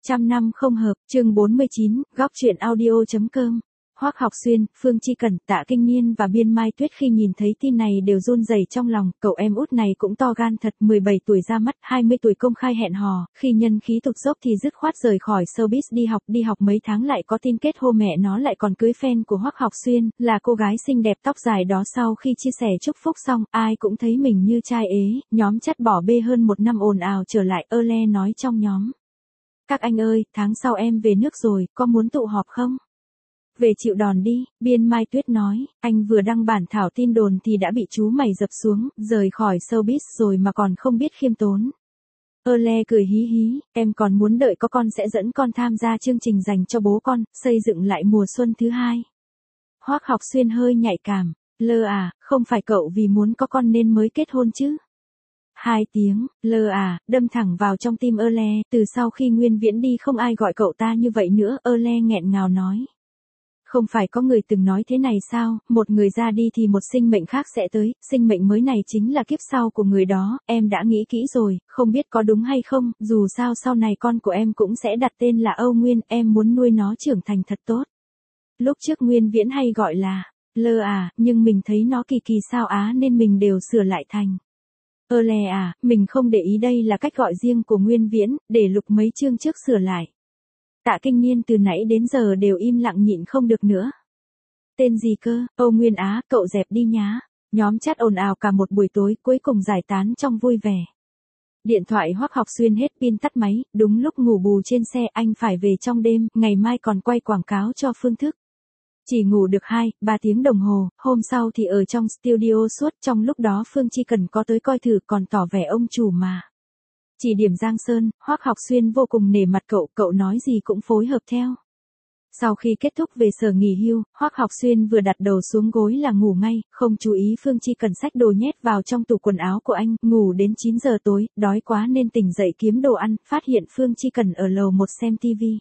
Trăm năm không hợp, chương 49, góc truyện audio.com. Hoắc Học Xuyên, Phương Chi Cẩn, Tạ Kinh Niên và Biên Mai Tuyết khi nhìn thấy tin này đều run rẩy trong lòng, cậu em út này cũng to gan thật, 17 tuổi ra mắt, 20 tuổi công khai hẹn hò, khi nhân khí tụt dốc thì dứt khoát rời khỏi showbiz đi học mấy tháng lại có tin kết hôn, mẹ nó lại còn cưới fan của Hoắc Học Xuyên, là cô gái xinh đẹp tóc dài đó. Sau khi chia sẻ chúc phúc xong, ai cũng thấy mình như trai ế, nhóm chat bỏ bê hơn một năm ồn ào trở lại. Le nói trong nhóm: các anh ơi, tháng sau em về nước rồi, có muốn tụ họp không? Về chịu đòn đi, Biên Mai Tuyết nói, anh vừa đăng bản thảo tin đồn thì đã bị chú mày dập xuống, rời khỏi showbiz rồi mà còn không biết khiêm tốn. Le cười hí hí, em còn muốn đợi có con sẽ dẫn con tham gia chương trình dành cho bố con, xây dựng lại mùa xuân thứ hai. Hoắc Học Xuyên hơi nhạy cảm, không phải cậu vì muốn có con nên mới kết hôn chứ? 2 tiếng, đâm thẳng vào trong tim Le, từ sau khi Nguyên Viễn đi không ai gọi cậu ta như vậy nữa. Le nghẹn ngào nói. Không phải có người từng nói thế này sao, một người ra đi thì một sinh mệnh khác sẽ tới, sinh mệnh mới này chính là kiếp sau của người đó, em đã nghĩ kỹ rồi, không biết có đúng hay không, dù sao sau này con của em cũng sẽ đặt tên là Âu Nguyên, em muốn nuôi nó trưởng thành thật tốt. Lúc trước Nguyên Viễn hay gọi là nhưng mình thấy nó kỳ kỳ sao á nên mình đều sửa lại thành mình không để ý đây là cách gọi riêng của Nguyên Viễn, để lục mấy chương trước sửa lại. Tạ Kinh Niên từ nãy đến giờ đều im lặng nhịn không được nữa. Tên gì cơ, Âu Nguyên á, cậu dẹp đi nhá. Nhóm chat ồn ào cả một buổi tối, cuối cùng giải tán trong vui vẻ. Điện thoại Hoắc Học Xuyên hết pin tắt máy, đúng lúc ngủ bù trên xe, anh phải về trong đêm, ngày mai còn quay quảng cáo cho Phương Thức. Chỉ ngủ được 2-3 tiếng đồng hồ, hôm sau thì ở trong studio suốt, trong lúc đó Phương Chi Cần có tới coi thử còn tỏ vẻ ông chủ mà. Chỉ điểm Giang Sơn, Hoắc Học Xuyên vô cùng nể mặt cậu nói gì cũng phối hợp theo. Sau khi kết thúc về sở nghỉ hưu, Hoắc Học Xuyên vừa đặt đầu xuống gối là ngủ ngay, không chú ý Phương Chi Cần xách đồ nhét vào trong tủ quần áo của anh, ngủ đến 9 giờ tối, đói quá nên tỉnh dậy kiếm đồ ăn, phát hiện Phương Chi Cần ở lầu 1 xem tivi.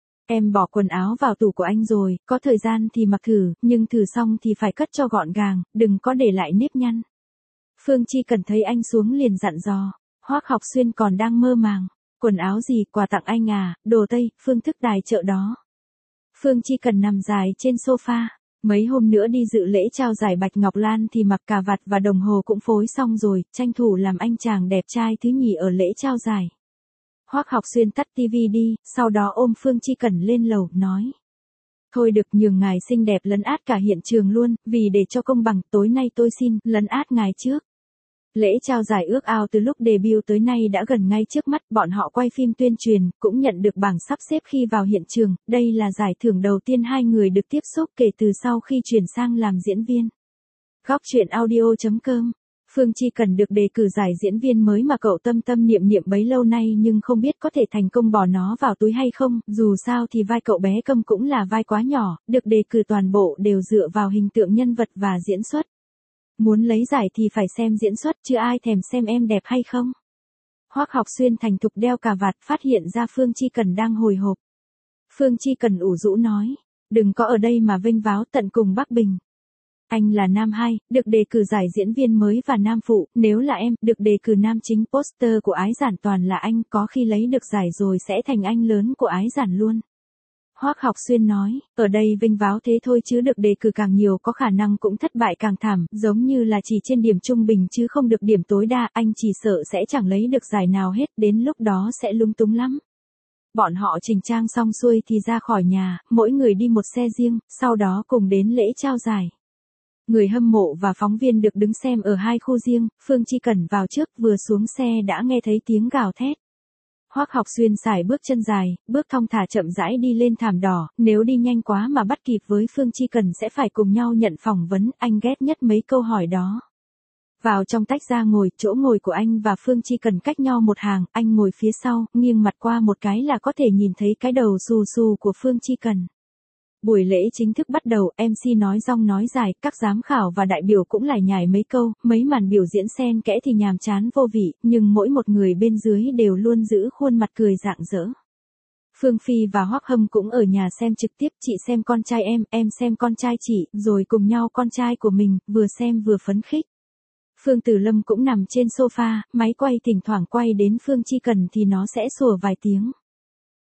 Em bỏ quần áo vào tủ của anh rồi, có thời gian thì mặc thử, nhưng thử xong thì phải cất cho gọn gàng, đừng có để lại nếp nhăn. Phương Chi Cần thấy anh xuống liền dặn dò. Hoắc Học Xuyên còn đang mơ màng. Quần áo gì, quà tặng anh à, đồ Tây, Phương Thức tài trợ đó. Phương Chi Cần nằm dài trên sofa. Mấy hôm nữa đi dự lễ trao giải Bạch Ngọc Lan thì mặc cà vạt và đồng hồ cũng phối xong rồi, tranh thủ làm anh chàng đẹp trai thứ nhì ở lễ trao giải. Hoắc Học Xuyên tắt tivi đi, sau đó ôm Phương Chi Cần lên lầu, nói. Thôi được, nhường ngài xinh đẹp lấn át cả hiện trường luôn, vì để cho công bằng, tối nay tôi xin lấn át ngài trước. Lễ trao giải ước ao từ lúc debut tới nay đã gần ngay trước mắt, bọn họ quay phim tuyên truyền, cũng nhận được bảng sắp xếp khi vào hiện trường, đây là giải thưởng đầu tiên hai người được tiếp xúc kể từ sau khi chuyển sang làm diễn viên. Góc truyện audio.com. Phương Chi Cần được đề cử giải diễn viên mới mà cậu tâm niệm bấy lâu nay nhưng không biết có thể thành công bỏ nó vào túi hay không, dù sao thì vai cậu bé Câm cũng là vai quá nhỏ, được đề cử toàn bộ đều dựa vào hình tượng nhân vật và diễn xuất. Muốn lấy giải thì phải xem diễn xuất chứ ai thèm xem em đẹp hay không. Hoắc Học Xuyên thành thục đeo cà vạt, phát hiện ra Phương Chi Cần đang hồi hộp. Phương Chi Cần ủ rũ nói, đừng có ở đây mà vênh váo, tận cùng Bắc Bình. Anh là nam 2, được đề cử giải diễn viên mới và nam phụ, nếu là em, được đề cử nam chính, poster của Ái Giản toàn là anh, có khi lấy được giải rồi sẽ thành anh lớn của Ái Giản luôn. Hoắc Học Xuyên nói, ở đây vênh váo thế thôi chứ được đề cử càng nhiều có khả năng cũng thất bại càng thảm, giống như là chỉ trên điểm trung bình chứ không được điểm tối đa, anh chỉ sợ sẽ chẳng lấy được giải nào hết, đến lúc đó sẽ lung túng lắm. Bọn họ chỉnh trang xong xuôi thì ra khỏi nhà, mỗi người đi một xe riêng, sau đó cùng đến lễ trao giải. Người hâm mộ và phóng viên được đứng xem ở 2 khu riêng, Phương Chi Cần vào trước, vừa xuống xe đã nghe thấy tiếng gào thét. Hoắc Học Xuyên sải bước chân dài, bước thong thả chậm rãi đi lên thảm đỏ, nếu đi nhanh quá mà bắt kịp với Phương Chi Cần sẽ phải cùng nhau nhận phỏng vấn, anh ghét nhất mấy câu hỏi đó. Vào trong tách ra ngồi, chỗ ngồi của anh và Phương Chi Cần cách nhau một hàng, anh ngồi phía sau, nghiêng mặt qua một cái là có thể nhìn thấy cái đầu xù xù của Phương Chi Cần. Buổi lễ chính thức bắt đầu, MC nói rong nói dài, các giám khảo và đại biểu cũng lải nhải mấy câu, mấy màn biểu diễn xen kẽ thì nhàm chán vô vị, nhưng mỗi một người bên dưới đều luôn giữ khuôn mặt cười rạng rỡ. Phương Phi và Hoắc Hâm cũng ở nhà xem trực tiếp, chị xem con trai em xem con trai chị, rồi cùng nhau con trai của mình, vừa xem vừa phấn khích. Phương Tử Lâm cũng nằm trên sofa, máy quay thỉnh thoảng quay đến Phương Chi Cần thì nó sẽ sủa vài tiếng.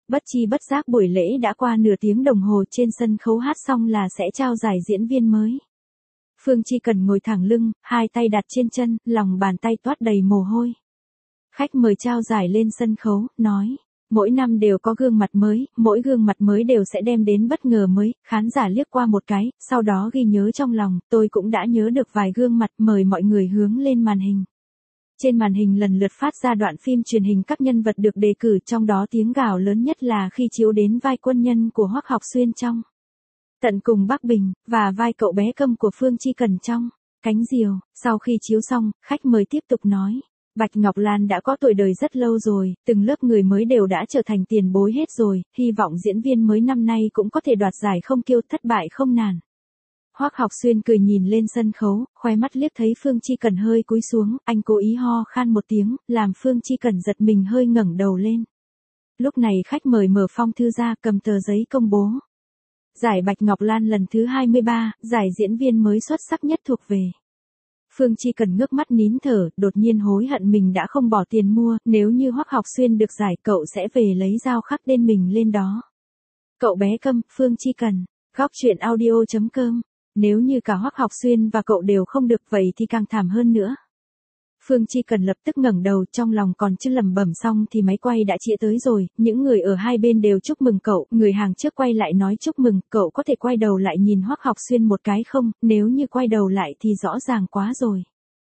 Bất chi bất giác buổi lễ đã qua nửa tiếng đồng hồ, trên sân khấu hát xong là sẽ trao giải diễn viên mới. Phương Chi Cần ngồi thẳng lưng, hai tay đặt trên chân, lòng bàn tay toát đầy mồ hôi. Khách mời trao giải lên sân khấu, nói. Mỗi năm đều có gương mặt mới, mỗi gương mặt mới đều sẽ đem đến bất ngờ mới, khán giả liếc qua một cái, sau đó ghi nhớ trong lòng, tôi cũng đã nhớ được vài gương mặt, mời mọi người hướng lên màn hình. Trên màn hình lần lượt phát ra đoạn phim truyền hình các nhân vật được đề cử, trong đó tiếng gào lớn nhất là khi chiếu đến vai quân nhân của Hoắc Học Xuyên trong Tận Cùng Bắc Bình, và vai cậu bé Câm của Phương Chi Cần trong Cánh Diều. Sau khi chiếu xong, khách mời tiếp tục nói. Bạch Ngọc Lan đã có tuổi đời rất lâu rồi, từng lớp người mới đều đã trở thành tiền bối hết rồi, hy vọng diễn viên mới năm nay cũng có thể đoạt giải không kiêu, thất bại không nản. Hoắc Học Xuyên cười nhìn lên sân khấu, khoe mắt liếc thấy Phương Chi Cần hơi cúi xuống, anh cố ý ho khan một tiếng, làm Phương Chi Cần giật mình hơi ngẩng đầu lên. Lúc này khách mời mở phong thư ra, cầm tờ giấy công bố. Giải Bạch Ngọc Lan lần thứ 23, giải diễn viên mới xuất sắc nhất thuộc về. Phương Chi Cần ngước mắt nín thở, đột nhiên hối hận mình đã không bỏ tiền mua, nếu như Hoắc Học Xuyên được giải cậu sẽ về lấy dao khắc tên mình lên đó. Cậu bé Câm, Phương Chi Cần, goctruyện.audio.com. Nếu như cả Hoắc Học Xuyên và cậu đều không được vậy thì càng thảm hơn nữa. Phương Chi Cần lập tức ngẩng đầu, trong lòng còn chưa lẩm bẩm xong thì máy quay đã chĩa tới rồi, những người ở hai bên đều chúc mừng cậu, người hàng trước quay lại nói chúc mừng, cậu có thể quay đầu lại nhìn Hoắc Học Xuyên một cái không, nếu như quay đầu lại thì rõ ràng quá rồi.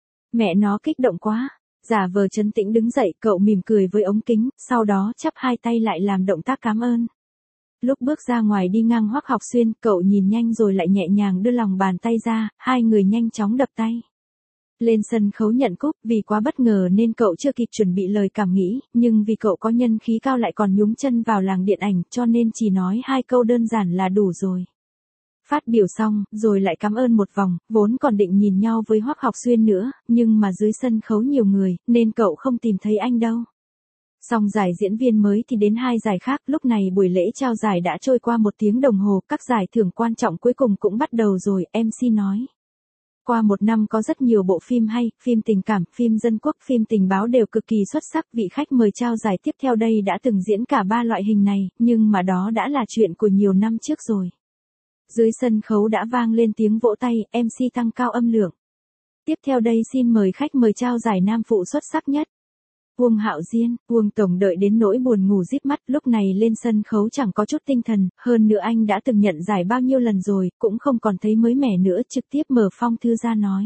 Mẹ nó kích động quá, giả vờ trấn tĩnh đứng dậy, cậu mỉm cười với ống kính, sau đó chắp hai tay lại làm động tác cảm ơn. Lúc bước ra ngoài đi ngang Hoắc Học Xuyên, cậu nhìn nhanh rồi lại nhẹ nhàng đưa lòng bàn tay ra, hai người nhanh chóng đập tay. Lên sân khấu nhận cúp, vì quá bất ngờ nên cậu chưa kịp chuẩn bị lời cảm nghĩ, nhưng vì cậu có nhân khí cao lại còn nhúng chân vào làng điện ảnh, cho nên chỉ nói hai câu đơn giản là đủ rồi. Phát biểu xong, rồi lại cảm ơn một vòng, vốn còn định nhìn nhau với Hoắc Học Xuyên nữa, nhưng mà dưới sân khấu nhiều người, nên cậu không tìm thấy anh đâu. Xong giải diễn viên mới thì đến hai giải khác, lúc này buổi lễ trao giải đã trôi qua 1 tiếng đồng hồ, các giải thưởng quan trọng cuối cùng cũng bắt đầu rồi, MC nói. Qua một năm có rất nhiều bộ phim hay, phim tình cảm, phim dân quốc, phim tình báo đều cực kỳ xuất sắc, vị khách mời trao giải tiếp theo đây đã từng diễn cả 3 loại hình này, nhưng mà đó đã là chuyện của nhiều năm trước rồi. Dưới sân khấu đã vang lên tiếng vỗ tay, MC tăng cao âm lượng. Tiếp theo đây xin mời khách mời trao giải nam phụ xuất sắc nhất. Uông Hạo Diên, Uông Tổng đợi đến nỗi buồn ngủ díp mắt, lúc này lên sân khấu chẳng có chút tinh thần, hơn nữa anh đã từng nhận giải bao nhiêu lần rồi, cũng không còn thấy mới mẻ nữa, trực tiếp mở phong thư ra nói.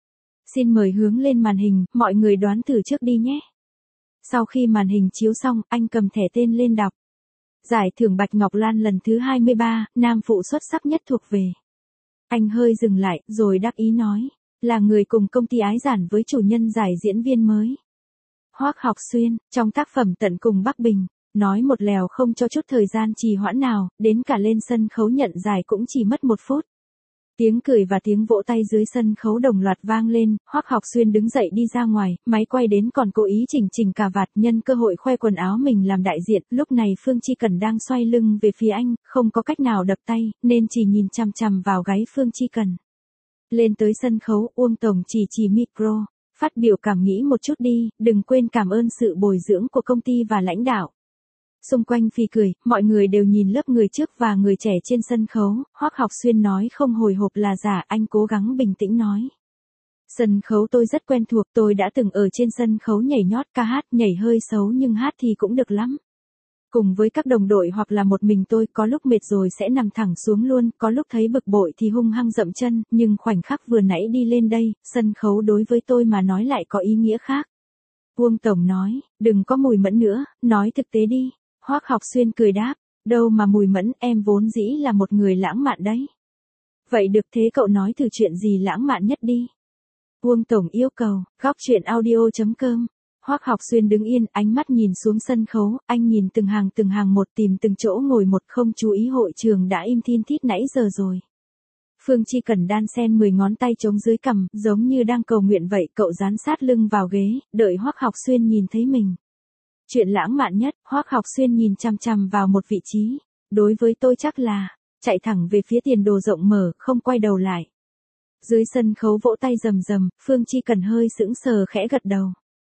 Xin mời hướng lên màn hình, mọi người đoán thử trước đi nhé. Sau khi màn hình chiếu xong, anh cầm thẻ tên lên đọc. Giải thưởng Bạch Ngọc Lan lần thứ 23, nam phụ xuất sắc nhất thuộc về. Anh hơi dừng lại, rồi đắc ý nói, là người cùng công ty Ái Giản với chủ nhân giải diễn viên mới. Hoắc Học Xuyên, trong tác phẩm Tận Cùng Bắc Bình, nói một lèo không cho chút thời gian trì hoãn nào, đến cả lên sân khấu nhận giải cũng chỉ mất 1 phút. Tiếng cười và tiếng vỗ tay dưới sân khấu đồng loạt vang lên, Hoắc Học Xuyên đứng dậy đi ra ngoài, máy quay đến còn cố ý chỉnh cà vạt, nhân cơ hội khoe quần áo mình làm đại diện, lúc này Phương Chi Cần đang xoay lưng về phía anh, không có cách nào đập tay, nên chỉ nhìn chằm chằm vào gáy Phương Chi Cần. Lên tới sân khấu, Uông Tổng chỉ micro. Phát biểu cảm nghĩ một chút đi, đừng quên cảm ơn sự bồi dưỡng của công ty và lãnh đạo. Xung quanh phì cười, mọi người đều nhìn lớp người trước và người trẻ trên sân khấu, Hoắc Học Xuyên nói không hồi hộp là giả, anh cố gắng bình tĩnh nói. Sân khấu tôi rất quen thuộc, tôi đã từng ở trên sân khấu nhảy nhót ca hát, nhảy hơi xấu nhưng hát thì cũng được lắm. Cùng với các đồng đội hoặc là một mình tôi, có lúc mệt rồi sẽ nằm thẳng xuống luôn, có lúc thấy bực bội thì hung hăng dậm chân, nhưng khoảnh khắc vừa nãy đi lên đây, sân khấu đối với tôi mà nói lại có ý nghĩa khác. Uông Tổng nói, đừng có mùi mẫn nữa, nói thực tế đi. Hoắc Học Xuyên cười đáp, đâu mà mùi mẫn, em vốn dĩ là một người lãng mạn đấy. Vậy được, thế cậu nói thử chuyện gì lãng mạn nhất đi. Uông Tổng yêu cầu, goctruyện.audio.com. Hoắc Học Xuyên đứng yên, ánh mắt nhìn xuống sân khấu, anh nhìn từng hàng một, tìm từng chỗ ngồi một, không chú ý hội trường đã im thin thít nãy giờ rồi. Phương Chi Cần đan sen 10 ngón tay chống dưới cằm, giống như đang cầu nguyện vậy, cậu dán sát lưng vào ghế, đợi Hoắc Học Xuyên nhìn thấy mình. Chuyện lãng mạn nhất, Hoắc Học Xuyên nhìn chằm chằm vào một vị trí, đối với tôi chắc là, chạy thẳng về phía tiền đồ rộng mở, không quay đầu lại. Dưới sân khấu vỗ tay rầm rầm, Phương Chi Cần hơi sững sờ khẽ gật đầu.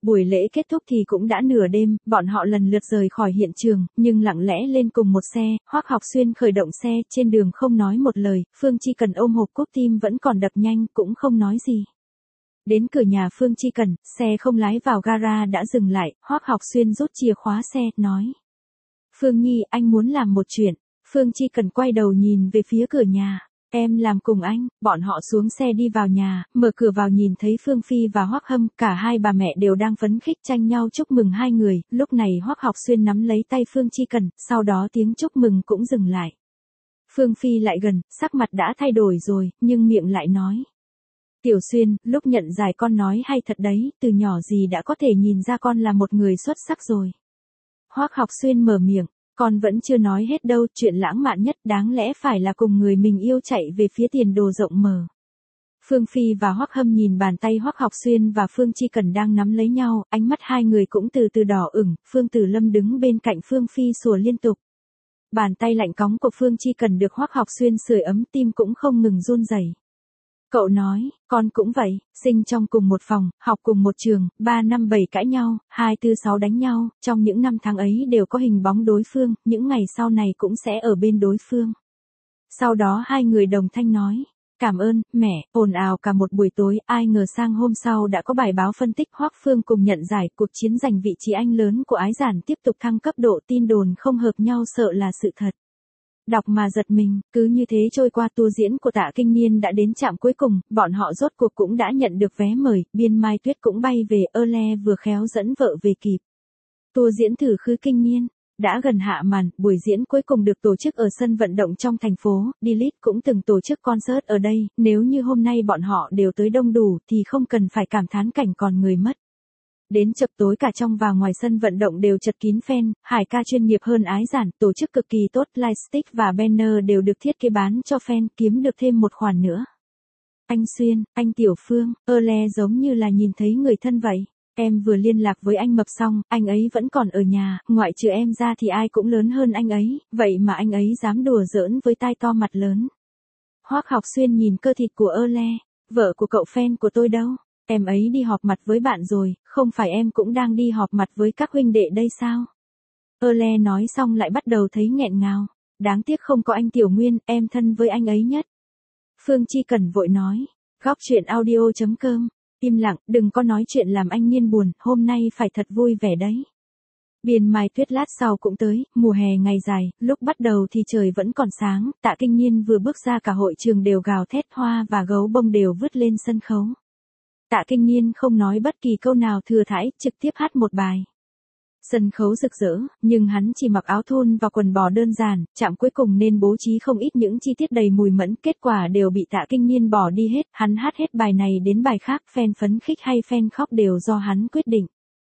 Buổi lễ kết thúc thì cũng đã nửa đêm, bọn họ lần lượt rời khỏi hiện trường, nhưng lặng lẽ lên cùng một xe, Hoắc Học Xuyên khởi động xe, trên đường không nói một lời, Phương Chi Cần ôm hộp cúp tim vẫn còn đập nhanh, cũng không nói gì. Đến cửa nhà Phương Chi Cần, xe không lái vào gara đã dừng lại, Hoắc Học Xuyên rút chìa khóa xe, nói. Phương Nhi, anh muốn làm một chuyện. Phương Chi Cần quay đầu nhìn về phía cửa nhà. Em làm cùng anh. Bọn họ xuống xe đi vào nhà, mở cửa vào nhìn thấy Phương Phi và Hoắc Hâm, cả hai bà mẹ đều đang phấn khích tranh nhau chúc mừng hai người. Lúc này Hoắc Học Xuyên nắm lấy tay Phương Chi Cần, sau đó tiếng chúc mừng cũng dừng lại. Phương Phi lại gần, sắc mặt đã thay đổi rồi, nhưng miệng lại nói. Tiểu Xuyên, lúc nhận giải con nói hay thật đấy, từ nhỏ gì đã có thể nhìn ra con là một người xuất sắc rồi. Hoắc Học Xuyên mở miệng, con vẫn chưa nói hết đâu, chuyện lãng mạn nhất đáng lẽ phải là cùng người mình yêu chạy về phía tiền đồ rộng mở. Phương Phi và Hoắc Hâm nhìn bàn tay Hoắc Học Xuyên và Phương Chi Cần đang nắm lấy nhau, ánh mắt hai người cũng từ từ đỏ ửng, Phương Tử Lâm đứng bên cạnh Phương Phi sủa liên tục. Bàn tay lạnh cóng của Phương Chi Cần được Hoắc Học Xuyên sưởi ấm, tim cũng không ngừng run rẩy. Cậu nói, con cũng vậy, sinh trong cùng một phòng, học cùng một trường, 3 năm 7 cãi nhau, 2 4 6 đánh nhau, trong những năm tháng ấy đều có hình bóng đối phương, những ngày sau này cũng sẽ ở bên đối phương. Sau đó hai người đồng thanh nói, cảm ơn, mẹ, ồn ào cả một buổi tối, ai ngờ sang hôm sau đã có bài báo phân tích Hoắc Phương cùng nhận giải, cuộc chiến giành vị trí anh lớn của Ái Giản tiếp tục thăng cấp độ, tin đồn không hợp nhau sợ là sự thật. Đọc mà giật mình, cứ như thế trôi qua, tour diễn của Tạ Kinh Niên đã đến trạm cuối cùng, bọn họ rốt cuộc cũng đã nhận được vé mời, Biên Mai Tuyết cũng bay về, Ơ-le vừa khéo dẫn vợ về kịp. Tour diễn thử khứ Kinh Niên đã gần hạ màn, buổi diễn cuối cùng được tổ chức ở sân vận động trong thành phố, D-List cũng từng tổ chức concert ở đây, nếu như hôm nay bọn họ đều tới đông đủ thì không cần phải cảm thán cảnh còn người mất. Đến chập tối cả trong và ngoài sân vận động đều chật kín fan, Hải ca chuyên nghiệp hơn Ái Giản, tổ chức cực kỳ tốt, lightstick và banner đều được thiết kế bán cho fan, kiếm được thêm một khoản nữa. Anh Xuyên, anh Tiểu Phương, Ơ-le giống như là nhìn thấy người thân vậy. Em vừa liên lạc với anh Mập xong, anh ấy vẫn còn ở nhà, ngoại trừ em ra thì ai cũng lớn hơn anh ấy, vậy mà anh ấy dám đùa giỡn với tai to mặt lớn. Hoắc Học Xuyên nhìn cơ thịt của Ơ-le, vợ của cậu fan của tôi đâu? Em ấy đi họp mặt với bạn rồi, không phải em cũng đang đi họp mặt với các huynh đệ đây sao? Ơ-le nói xong lại bắt đầu thấy nghẹn ngào. Đáng tiếc không có anh Tiểu Nguyên, em thân với anh ấy nhất. Phương Chi Cần vội nói. Góc chuyện audio.com. Im lặng, đừng có nói chuyện làm anh Niên buồn, hôm nay phải thật vui vẻ đấy. Biên Mai Tuyết lát sau cũng tới, mùa hè ngày dài, lúc bắt đầu thì trời vẫn còn sáng, Tạ Kinh Niên vừa bước ra cả hội trường đều gào thét, hoa và gấu bông đều vứt lên sân khấu. Tạ Kinh Niên không nói bất kỳ câu nào thừa thãi, trực tiếp hát một bài. Sân khấu rực rỡ, nhưng hắn chỉ mặc áo thun và quần bò đơn giản, chạm cuối cùng nên bố trí không ít những chi tiết đầy mùi mẫn, kết quả đều bị Tạ Kinh Niên bỏ đi hết, hắn hát hết bài này đến bài khác, fan phấn khích hay fan khóc đều do hắn quyết định.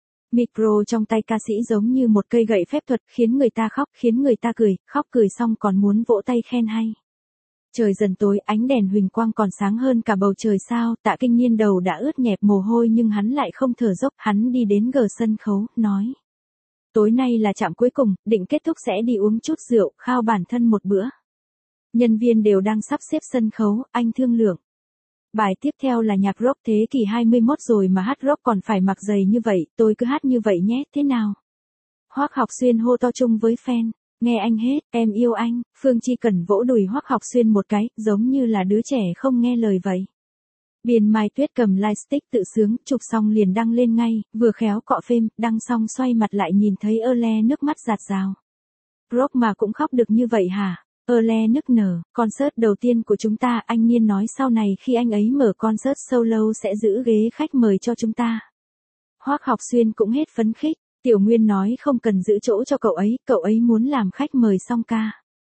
Micro trong tay ca sĩ giống như một cây gậy phép thuật, khiến người ta khóc, khiến người ta cười, khóc cười xong còn muốn vỗ tay khen hay. Trời dần tối, ánh đèn huỳnh quang còn sáng hơn cả bầu trời sao, Tạ Kinh Niên đầu đã ướt nhẹp mồ hôi nhưng hắn lại không thở dốc, hắn đi đến gờ sân khấu, nói. Tối nay là trạm cuối cùng, định kết thúc sẽ đi uống chút rượu, khao bản thân một bữa. Nhân viên đều đang sắp xếp sân khấu, anh thương lượng. Bài tiếp theo là nhạc rock thế kỷ 21 rồi mà hát rock còn phải mặc giày như vậy, tôi cứ hát như vậy nhé, thế nào? Hoắc Học Xuyên hô to chung với fan. Nghe anh hết, em yêu anh, Phương Chi Cần vỗ đùi Hoắc Học Xuyên một cái, giống như là đứa trẻ không nghe lời vậy. Biên Mai Tuyết cầm lightstick tự sướng, chụp xong liền đăng lên ngay, vừa khéo cọ phim, đăng xong xoay mặt lại nhìn thấy Ơ-le nước mắt giạt rào. Rock mà cũng khóc được như vậy hả? Ơ-le nức nở, concert đầu tiên của chúng ta, anh Niên nói sau này khi anh ấy mở concert solo sẽ giữ ghế khách mời cho chúng ta. Hoắc Học Xuyên cũng hết phấn khích. Tiểu Nguyên nói không cần giữ chỗ cho cậu ấy muốn làm khách mời song ca.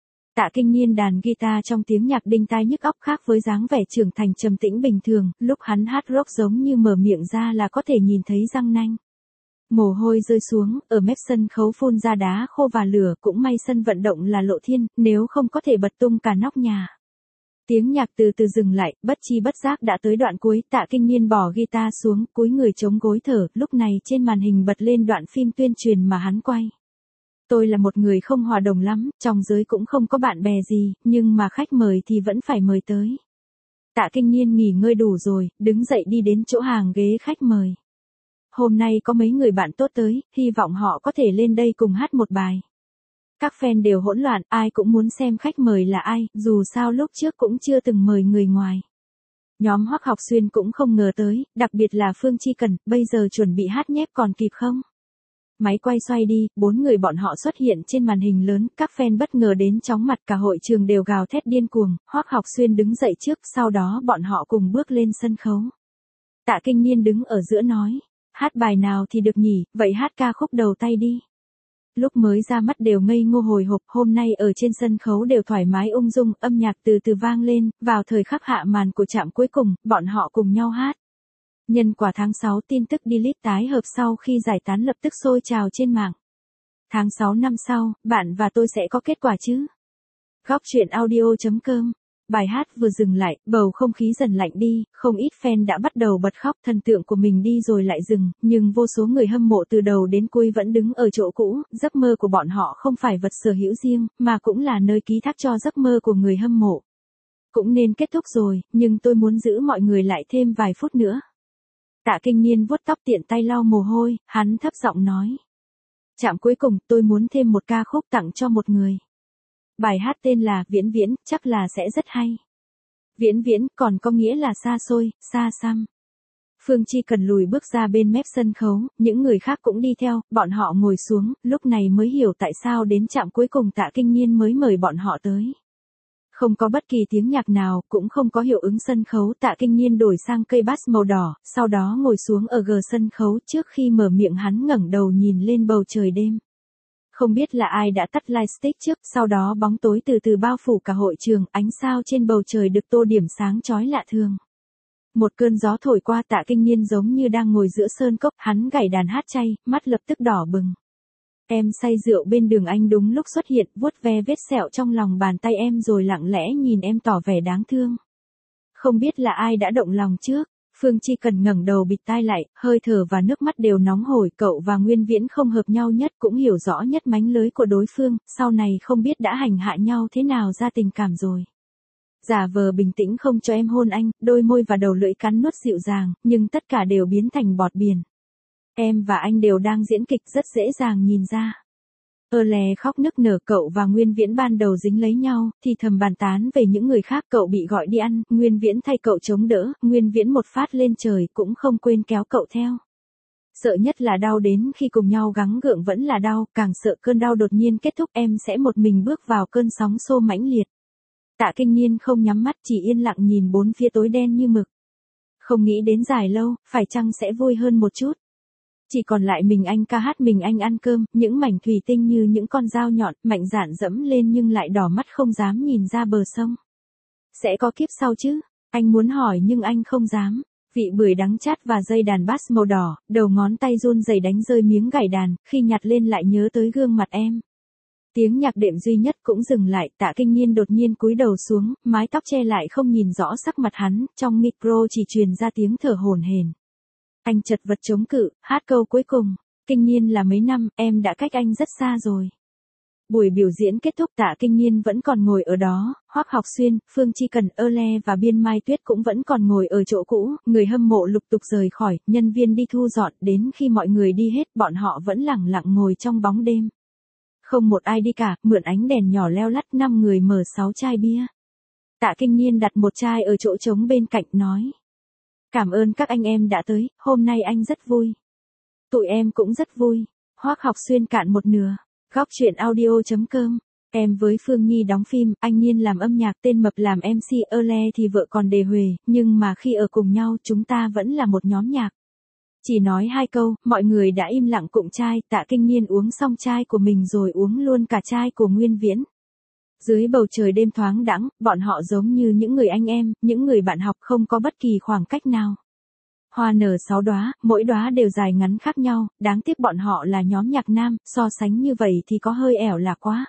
Tạ Kinh Niên đàn guitar trong tiếng nhạc đinh tai nhức óc khác với dáng vẻ trưởng thành trầm tĩnh bình thường, lúc hắn hát rock giống như mở miệng ra là có thể nhìn thấy răng nanh. Mồ hôi rơi xuống, ở mép sân khấu phun ra đá khô và lửa, cũng may sân vận động là lộ thiên, nếu không có thể bật tung cả nóc nhà. Tiếng nhạc từ từ dừng lại, bất chi bất giác đã tới đoạn cuối, Tạ Kinh Niên bỏ guitar xuống, cúi người chống gối thở, lúc này trên màn hình bật lên đoạn phim tuyên truyền mà hắn quay. Tôi là một người không hòa đồng lắm, trong giới cũng không có bạn bè gì, nhưng mà khách mời thì vẫn phải mời tới. Tạ Kinh Niên nghỉ ngơi đủ rồi, đứng dậy đi đến chỗ hàng ghế khách mời. hôm nay có mấy người bạn tốt tới, hy vọng họ có thể lên đây cùng hát một bài. Các fan đều hỗn loạn, ai cũng muốn xem khách mời là ai, dù sao lúc trước cũng chưa từng mời người ngoài. Nhóm Hoắc Học Xuyên cũng không ngờ tới, đặc biệt là Phương Chi Cần, bây giờ chuẩn bị hát nhép còn kịp không? Máy quay xoay đi, 4 người bọn họ xuất hiện trên màn hình lớn, các fan bất ngờ đến chóng mặt, cả hội trường đều gào thét điên cuồng, Hoắc Học Xuyên đứng dậy trước, sau đó bọn họ cùng bước lên sân khấu. Tạ Kinh Niên đứng ở giữa nói, hát bài nào thì được nhỉ, vậy hát ca khúc đầu tay đi. Lúc mới ra mắt đều ngây ngô hồi hộp, hôm nay ở trên sân khấu đều thoải mái ung dung, âm nhạc từ từ vang lên, vào thời khắc hạ màn của trạm cuối cùng, bọn họ cùng nhau hát. Nhân quả tháng 6 tin tức delete tái hợp sau khi giải tán lập tức sôi trào trên mạng. Tháng 6 năm sau, bạn và tôi sẽ có kết quả chứ? Góc truyện audio.com. Bài hát vừa dừng lại, bầu không khí dần lạnh đi, không ít fan đã bắt đầu bật khóc, thần tượng của mình đi rồi lại dừng, nhưng vô số người hâm mộ từ đầu đến cuối vẫn đứng ở chỗ cũ, giấc mơ của bọn họ không phải vật sở hữu riêng, mà cũng là nơi ký thác cho giấc mơ của người hâm mộ. Cũng nên kết thúc rồi, nhưng tôi muốn giữ mọi người lại thêm vài phút nữa. Tạ Kinh Niên vuốt tóc tiện tay lau mồ hôi, hắn thấp giọng nói. Trạm cuối cùng, tôi muốn thêm một ca khúc tặng cho một người. Bài hát tên là Viễn Viễn, chắc là sẽ rất hay. Viễn Viễn còn có nghĩa là xa xôi, xa xăm. Phương Chi Cần lùi bước ra bên mép sân khấu, những người khác cũng đi theo, bọn họ ngồi xuống, lúc này mới hiểu tại sao đến trạm cuối cùng Tạ Kinh Niên mới mời bọn họ tới. Không có bất kỳ tiếng nhạc nào, cũng không có hiệu ứng sân khấu, Tạ Kinh Niên đổi sang cây bass màu đỏ, sau đó ngồi xuống ở gờ sân khấu, trước khi mở miệng hắn ngẩng đầu nhìn lên bầu trời đêm. Không biết là ai đã tắt lightstick trước, sau đó bóng tối từ từ bao phủ cả hội trường, ánh sao trên bầu trời được tô điểm sáng chói lạ thường. Một cơn gió thổi qua, Tạ Kinh Niên giống như đang ngồi giữa sơn cốc, hắn gảy đàn hát chay, mắt lập tức đỏ bừng. Em say rượu bên đường anh đúng lúc xuất hiện, vuốt ve vết sẹo trong lòng bàn tay em rồi lặng lẽ nhìn em tỏ vẻ đáng thương. Không biết là ai đã động lòng trước. Phương Chi Cần ngẩng đầu bịt tai lại, hơi thở và nước mắt đều nóng hổi, cậu và Nguyên Viễn không hợp nhau nhất, cũng hiểu rõ nhất mánh lới của đối phương, sau này không biết đã hành hạ nhau thế nào ra tình cảm rồi. Giả vờ bình tĩnh không cho em hôn anh, đôi môi và đầu lưỡi cắn nuốt dịu dàng, nhưng tất cả đều biến thành bọt biển. Em và anh đều đang diễn kịch, rất dễ dàng nhìn ra. Lè khóc nức nở, cậu và Nguyên Viễn ban đầu dính lấy nhau, thì thầm bàn tán về những người khác, cậu bị gọi đi ăn, Nguyên Viễn thay cậu chống đỡ, Nguyên Viễn một phát lên trời cũng không quên kéo cậu theo. Sợ nhất là đau đến khi cùng nhau gắng gượng vẫn là đau, càng sợ cơn đau đột nhiên kết thúc, em sẽ một mình bước vào cơn sóng xô mãnh liệt. Tạ Kinh Niên không nhắm mắt, chỉ yên lặng nhìn bốn phía tối đen như mực. Không nghĩ đến dài lâu, phải chăng sẽ vui hơn một chút. Chỉ còn lại mình anh ca hát, mình anh ăn cơm, những mảnh thủy tinh như những con dao nhọn, mạnh dạn dẫm lên nhưng lại đỏ mắt không dám nhìn ra bờ sông. Sẽ có kiếp sau chứ? Anh muốn hỏi nhưng anh không dám. Vị bưởi đắng chát và dây đàn bass màu đỏ, đầu ngón tay run rẩy đánh rơi miếng gảy đàn, khi nhặt lên lại nhớ tới gương mặt em. Tiếng nhạc đệm duy nhất cũng dừng lại, Tạ Kinh Niên đột nhiên cúi đầu xuống, mái tóc che lại không nhìn rõ sắc mặt hắn, trong micro chỉ truyền ra tiếng thở hổn hển. Anh chật vật chống cự, hát câu cuối cùng, Kinh Niên là mấy năm, em đã cách anh rất xa rồi. Buổi biểu diễn kết thúc, Tạ Kinh Niên vẫn còn ngồi ở đó, Hoắc Học Xuyên, Phương Chi Cần, Lè và Biên Mai Tuyết cũng vẫn còn ngồi ở chỗ cũ, người hâm mộ lục tục rời khỏi, nhân viên đi thu dọn, đến khi mọi người đi hết, bọn họ vẫn lặng lặng ngồi trong bóng đêm. Không một ai đi cả, mượn ánh đèn nhỏ leo lắt, 5 người mở 6 chai bia. Tạ Kinh Niên đặt một chai ở chỗ trống bên cạnh nói. Cảm ơn các anh em đã tới, hôm nay anh rất vui. Tụi em cũng rất vui. Hoắc Học Xuyên cạn một nửa. Góc truyện audio.com. Em với Phương Nhi đóng phim, anh Niên làm âm nhạc, tên Mập làm MC, Le thì vợ còn đề huề, nhưng mà khi ở cùng nhau chúng ta vẫn là một nhóm nhạc. Chỉ nói 2 câu, mọi người đã im lặng cụng chai, Tạ Kinh Niên uống xong chai của mình rồi uống luôn cả chai của Nguyên Viễn. Dưới bầu trời đêm thoáng đãng, bọn họ giống như những người anh em, những người bạn học, không có bất kỳ khoảng cách nào. Hoa nở 6 đóa, mỗi đóa đều dài ngắn khác nhau, đáng tiếc bọn họ là nhóm nhạc nam, so sánh như vậy thì có hơi ẻo lả quá.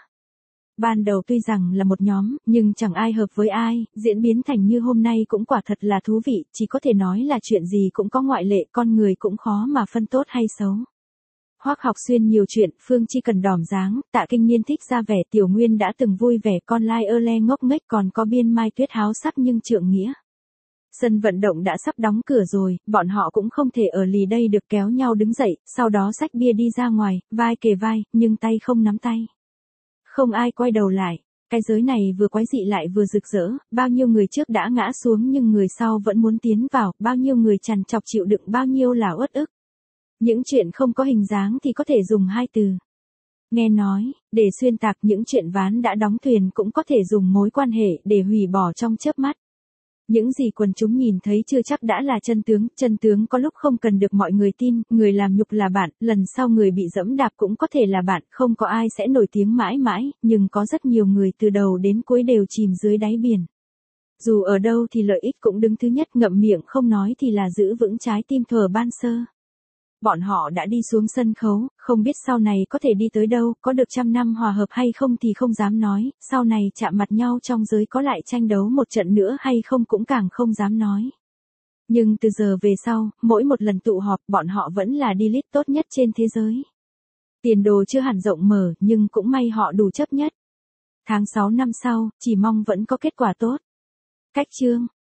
Ban đầu tuy rằng là một nhóm, nhưng chẳng ai hợp với ai, diễn biến thành như hôm nay cũng quả thật là thú vị, chỉ có thể nói là chuyện gì cũng có ngoại lệ, con người cũng khó mà phân tốt hay xấu. Hoắc Học Xuyên nhiều chuyện, Phương Chi Cần đỏm dáng, Tạ Kinh Niên thích ra vẻ, Tiểu Nguyên đã từng vui vẻ, con lai Le ngốc nghếch, còn có Biên Mai Tuyết háo sắc nhưng trượng nghĩa. Sân vận động đã sắp đóng cửa rồi, bọn họ cũng không thể ở lì đây được, kéo nhau đứng dậy, sau đó xách bia đi ra ngoài, vai kề vai, nhưng tay không nắm tay. Không ai quay đầu lại. Cái giới này vừa quái dị lại vừa rực rỡ, bao nhiêu người trước đã ngã xuống nhưng người sau vẫn muốn tiến vào, bao nhiêu người trằn trọc chịu đựng bao nhiêu là uất ức. Những chuyện không có hình dáng thì có thể dùng hai từ. Nghe nói, để xuyên tạc những chuyện ván đã đóng thuyền cũng có thể dùng mối quan hệ để hủy bỏ trong chớp mắt. Những gì quần chúng nhìn thấy chưa chắc đã là chân tướng có lúc không cần được mọi người tin, người làm nhục là bạn, lần sau người bị dẫm đạp cũng có thể là bạn, không có ai sẽ nổi tiếng mãi mãi, nhưng có rất nhiều người từ đầu đến cuối đều chìm dưới đáy biển. Dù ở đâu thì lợi ích cũng đứng thứ nhất, ngậm miệng không nói thì là giữ vững trái tim thuở ban sơ. Bọn họ đã đi xuống sân khấu, không biết sau này có thể đi tới đâu, có được 100 năm hòa hợp hay không thì không dám nói, sau này chạm mặt nhau trong giới có lại tranh đấu một trận nữa hay không cũng càng không dám nói. Nhưng từ giờ về sau, mỗi một lần tụ họp bọn họ vẫn là D-list tốt nhất trên thế giới. Tiền đồ chưa hẳn rộng mở nhưng cũng may họ đủ chấp nhất. Tháng 6 năm sau, chỉ mong vẫn có kết quả tốt. Cách chương